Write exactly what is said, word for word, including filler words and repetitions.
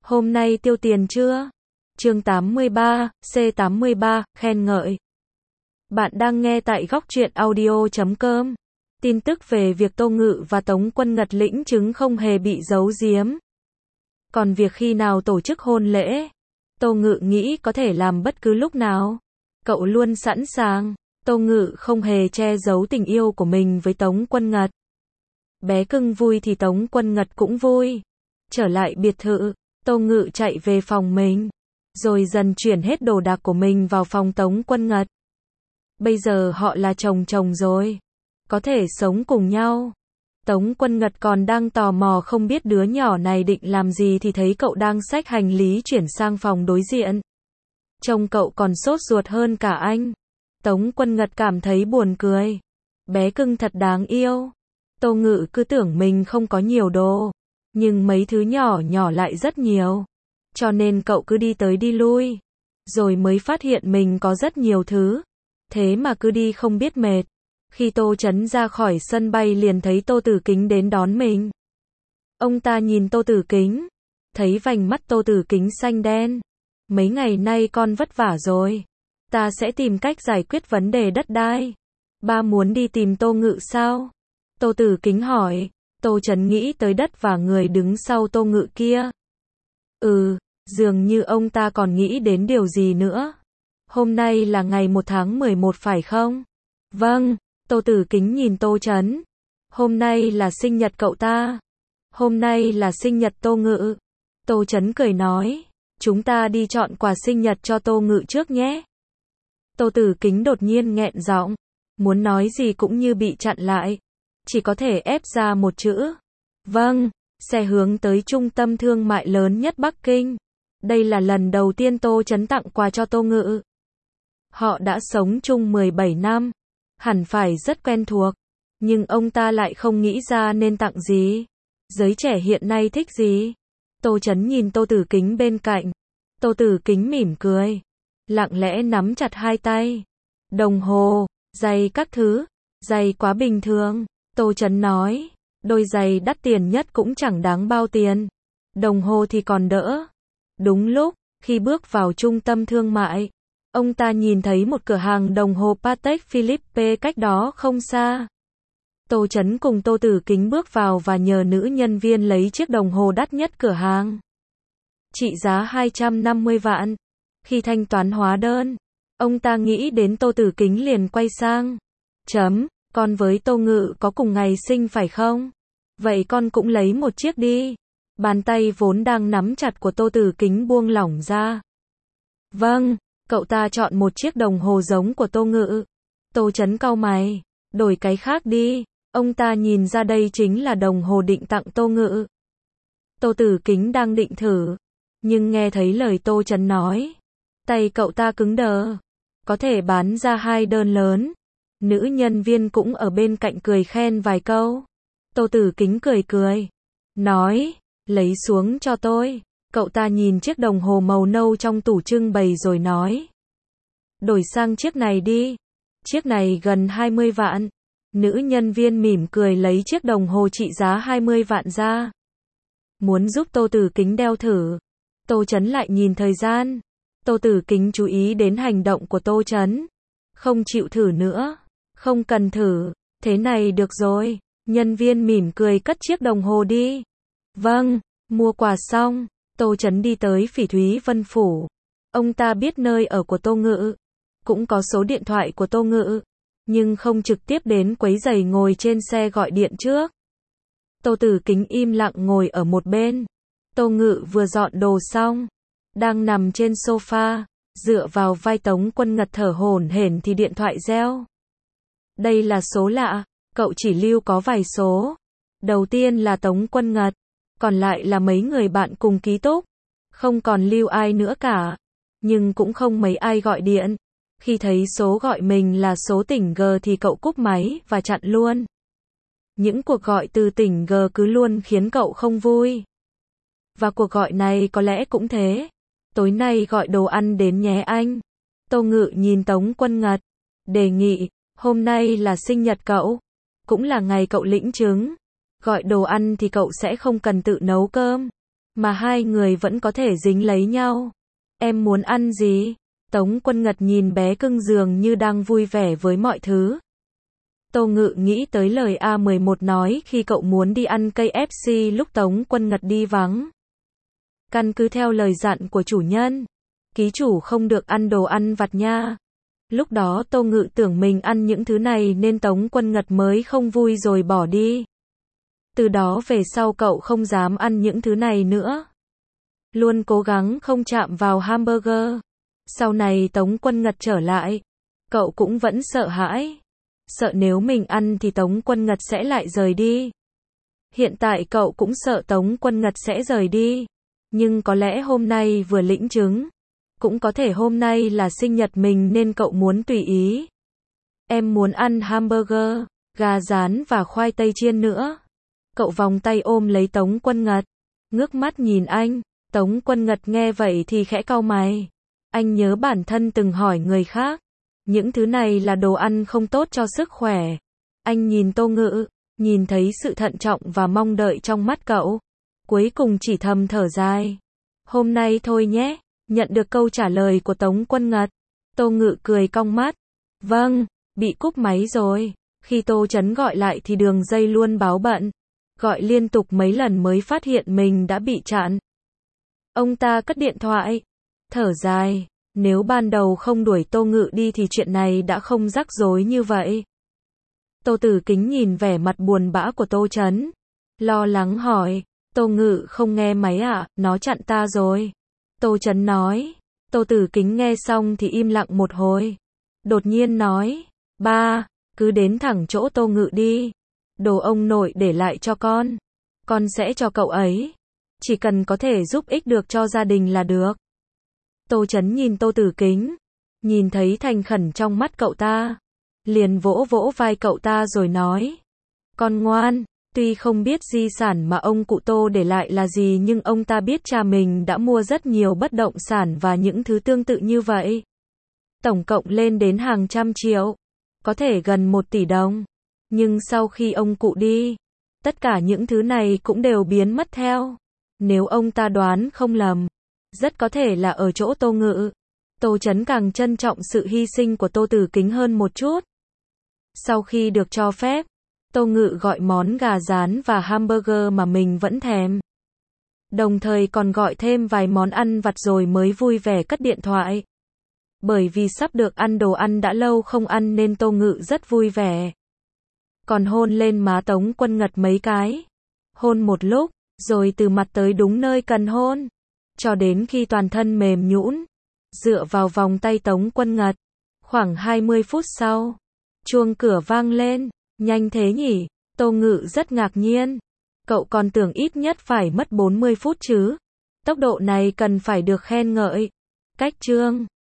Hôm nay tiêu tiền chưa? Chương tám mươi ba, C tám mươi ba, khen ngợi. Bạn đang nghe tại góc truyện audio chấm com. Tin tức về việc Tô Ngự và Tống Quân Ngật lĩnh chứng không hề bị giấu giếm. Còn việc khi nào tổ chức hôn lễ, Tô Ngự nghĩ có thể làm bất cứ lúc nào. Cậu luôn sẵn sàng. Tô Ngự không hề che giấu tình yêu của mình với Tống Quân Ngật. Bé cưng vui thì Tống Quân Ngật cũng vui. Trở lại biệt thự, Tô Ngự chạy về phòng mình, rồi dần chuyển hết đồ đạc của mình vào phòng Tống Quân Ngật. Bây giờ họ là chồng chồng rồi, có thể sống cùng nhau. Tống Quân Ngật còn đang tò mò không biết đứa nhỏ này định làm gì thì thấy cậu đang xách hành lý chuyển sang phòng đối diện. Trông cậu còn sốt ruột hơn cả anh. Tống Quân Ngật cảm thấy buồn cười. Bé cưng thật đáng yêu. Tô Ngự cứ tưởng mình không có nhiều đồ, nhưng mấy thứ nhỏ nhỏ lại rất nhiều. Cho nên cậu cứ đi tới đi lui, rồi mới phát hiện mình có rất nhiều thứ. Thế mà cứ đi không biết mệt. Khi Tô Chấn ra khỏi sân bay liền thấy Tô Tử Kính đến đón mình. Ông ta nhìn Tô Tử Kính, thấy vành mắt Tô Tử Kính xanh đen. Mấy ngày nay con vất vả rồi. Ta sẽ tìm cách giải quyết vấn đề đất đai. Ba muốn đi tìm Tô Ngự sao? Tô Tử Kính hỏi. Tô Chấn nghĩ tới đất và người đứng sau Tô Ngự kia. Ừ, dường như ông ta còn nghĩ đến điều gì nữa. Hôm nay là ngày một tháng mười một phải không? Vâng, Tô Tử Kính nhìn Tô Chấn. Hôm nay là sinh nhật cậu ta. Hôm nay là sinh nhật Tô Ngự. Tô Chấn cười nói, chúng ta đi chọn quà sinh nhật cho Tô Ngự trước nhé. Tô Tử Kính đột nhiên nghẹn giọng, muốn nói gì cũng như bị chặn lại. Chỉ có thể ép ra một chữ. Vâng, xe hướng tới trung tâm thương mại lớn nhất Bắc Kinh. Đây là lần đầu tiên Tô Chấn tặng quà cho Tô Ngự. Họ đã sống chung mười bảy năm, hẳn phải rất quen thuộc. Nhưng ông ta lại không nghĩ ra nên tặng gì. Giới trẻ hiện nay thích gì? Tô Chấn nhìn Tô Tử Kính bên cạnh. Tô Tử Kính mỉm cười, lặng lẽ nắm chặt hai tay. Đồng hồ, giày các thứ. Giày quá bình thường. Tô Chấn nói, đôi giày đắt tiền nhất cũng chẳng đáng bao tiền. Đồng hồ thì còn đỡ. Đúng lúc, khi bước vào trung tâm thương mại, ông ta nhìn thấy một cửa hàng đồng hồ Patek Philippe cách đó không xa. Tô Chấn cùng Tô Tử Kính bước vào và nhờ nữ nhân viên lấy chiếc đồng hồ đắt nhất cửa hàng. Trị giá hai trăm năm mươi vạn. Khi thanh toán hóa đơn, ông ta nghĩ đến Tô Tử Kính liền quay sang. Chấm, con với Tô Ngự có cùng ngày sinh phải không? Vậy con cũng lấy một chiếc đi. Bàn tay vốn đang nắm chặt của Tô Tử Kính buông lỏng ra. Vâng, cậu ta chọn một chiếc đồng hồ giống của Tô Ngự. Tô Chấn cau mày, đổi cái khác đi. Ông ta nhìn ra đây chính là đồng hồ định tặng Tô Ngự. Tô Tử Kính đang định thử, nhưng nghe thấy lời Tô Chấn nói, tay cậu ta cứng đờ. Có thể bán ra hai đơn lớn. Nữ nhân viên cũng ở bên cạnh cười khen vài câu. Tô Tử Kính cười cười, nói, lấy xuống cho tôi. Cậu ta nhìn chiếc đồng hồ màu nâu trong tủ trưng bày rồi nói, đổi sang chiếc này đi. Chiếc này gần hai mươi vạn. Nữ nhân viên mỉm cười lấy chiếc đồng hồ trị giá hai mươi vạn ra. Muốn giúp Tô Tử Kính đeo thử. Tô Chấn lại nhìn thời gian. Tô Tử Kính chú ý đến hành động của Tô Chấn. Không chịu thử nữa. Không cần thử. Thế này được rồi. Nhân viên mỉm cười cất chiếc đồng hồ đi. Vâng, mua quà xong, Tô Chấn đi tới Phỉ Thúy Vân Phủ. Ông ta biết nơi ở của Tô Ngự, cũng có số điện thoại của Tô Ngự, nhưng không trực tiếp đến quấy rầy ngồi trên xe gọi điện trước. Tô Tử Kính im lặng ngồi ở một bên. Tô Ngự vừa dọn đồ xong, đang nằm trên sofa, dựa vào vai Tống Quân Ngật thở hổn hển thì điện thoại reo. Đây là số lạ, cậu chỉ lưu có vài số. Đầu tiên là Tống Quân Ngật, còn lại là mấy người bạn cùng ký túc. Không còn lưu ai nữa cả, nhưng cũng không mấy ai gọi điện. Khi thấy số gọi mình là số tỉnh G thì cậu cúp máy và chặn luôn. Những cuộc gọi từ tỉnh G cứ luôn khiến cậu không vui. Và cuộc gọi này có lẽ cũng thế. Tối nay gọi đồ ăn đến nhé anh. Tô Ngự nhìn Tống Quân Ngật, đề nghị, hôm nay là sinh nhật cậu, cũng là ngày cậu lĩnh chứng. Gọi đồ ăn thì cậu sẽ không cần tự nấu cơm. mà hai người vẫn có thể dính lấy nhau. Em muốn ăn gì? Tống Quân Ngật nhìn bé cưng dường như đang vui vẻ với mọi thứ. Tô Ngự nghĩ tới lời A mười một nói khi cậu muốn đi ăn ca ép xê lúc Tống Quân Ngật đi vắng. Căn cứ theo lời dặn của chủ nhân, ký chủ không được ăn đồ ăn vặt nha. Lúc đó Tô Ngự tưởng mình ăn những thứ này nên Tống Quân Ngật mới không vui rồi bỏ đi. Từ đó về sau cậu không dám ăn những thứ này nữa. Luôn cố gắng không chạm vào hamburger. Sau này Tống Quân Ngật trở lại, cậu cũng vẫn sợ hãi. Sợ nếu mình ăn thì Tống Quân Ngật sẽ lại rời đi. Hiện tại cậu cũng sợ Tống Quân Ngật sẽ rời đi. Nhưng có lẽ hôm nay vừa lĩnh chứng. Cũng có thể hôm nay là sinh nhật mình nên cậu muốn tùy ý. Em muốn ăn hamburger, gà rán và khoai tây chiên nữa. Cậu vòng tay ôm lấy Tống Quân Ngật, ngước mắt nhìn anh. Tống Quân Ngật nghe vậy thì khẽ cau mày. Anh nhớ bản thân từng hỏi người khác. Những thứ này là đồ ăn không tốt cho sức khỏe. Anh nhìn Tô Ngự, nhìn thấy sự thận trọng và mong đợi trong mắt cậu. Cuối cùng chỉ thầm thở dài. Hôm nay thôi nhé. Nhận được câu trả lời của Tống Quân Ngật, Tô Ngự cười cong mắt. Vâng, bị cúp máy rồi. Khi Tô Chấn gọi lại thì đường dây luôn báo bận. Gọi liên tục mấy lần mới phát hiện mình đã bị chặn. Ông ta cất điện thoại. Thở dài, nếu ban đầu không đuổi Tô Ngự đi thì chuyện này đã không rắc rối như vậy. Tô Tử Kính nhìn vẻ mặt buồn bã của Tô Chấn. Lo lắng hỏi, Tô Ngự không nghe máy à, nó chặn ta rồi. Tô Chấn nói. Tô Tử Kính nghe xong thì im lặng một hồi. Đột nhiên nói, ba, cứ đến thẳng chỗ Tô Ngự đi. Đồ ông nội để lại cho con. Con sẽ cho cậu ấy. Chỉ cần có thể giúp ích được cho gia đình là được. Tô Chấn nhìn Tô Tử Kính. Nhìn thấy thành khẩn trong mắt cậu ta. Liền vỗ vỗ vai cậu ta rồi nói. Con ngoan. Tuy không biết di sản mà ông cụ Tô để lại là gì nhưng ông ta biết cha mình đã mua rất nhiều bất động sản và những thứ tương tự như vậy. Tổng cộng lên đến hàng trăm triệu. Có thể gần một tỷ đồng. Nhưng sau khi ông cụ đi, tất cả những thứ này cũng đều biến mất theo. Nếu ông ta đoán không lầm, rất có thể là ở chỗ Tô Ngự. Tô Chấn càng trân trọng sự hy sinh của Tô Tử Kính hơn một chút. Sau khi được cho phép, Tô Ngự gọi món gà rán và hamburger mà mình vẫn thèm. Đồng thời còn gọi thêm vài món ăn vặt rồi mới vui vẻ cất điện thoại. Bởi vì sắp được ăn đồ ăn đã lâu không ăn nên Tô Ngự rất vui vẻ. Còn hôn lên má Tống Quân Ngật mấy cái. Hôn một lúc, rồi từ mặt tới đúng nơi cần hôn. Cho đến khi toàn thân mềm nhũn, dựa vào vòng tay Tống Quân Ngật. Khoảng hai mươi phút sau, chuông cửa vang lên. Nhanh thế nhỉ? Tô Ngự rất ngạc nhiên. Cậu còn tưởng ít nhất phải mất bốn mươi phút chứ. Tốc độ này cần phải được khen ngợi. Cách chương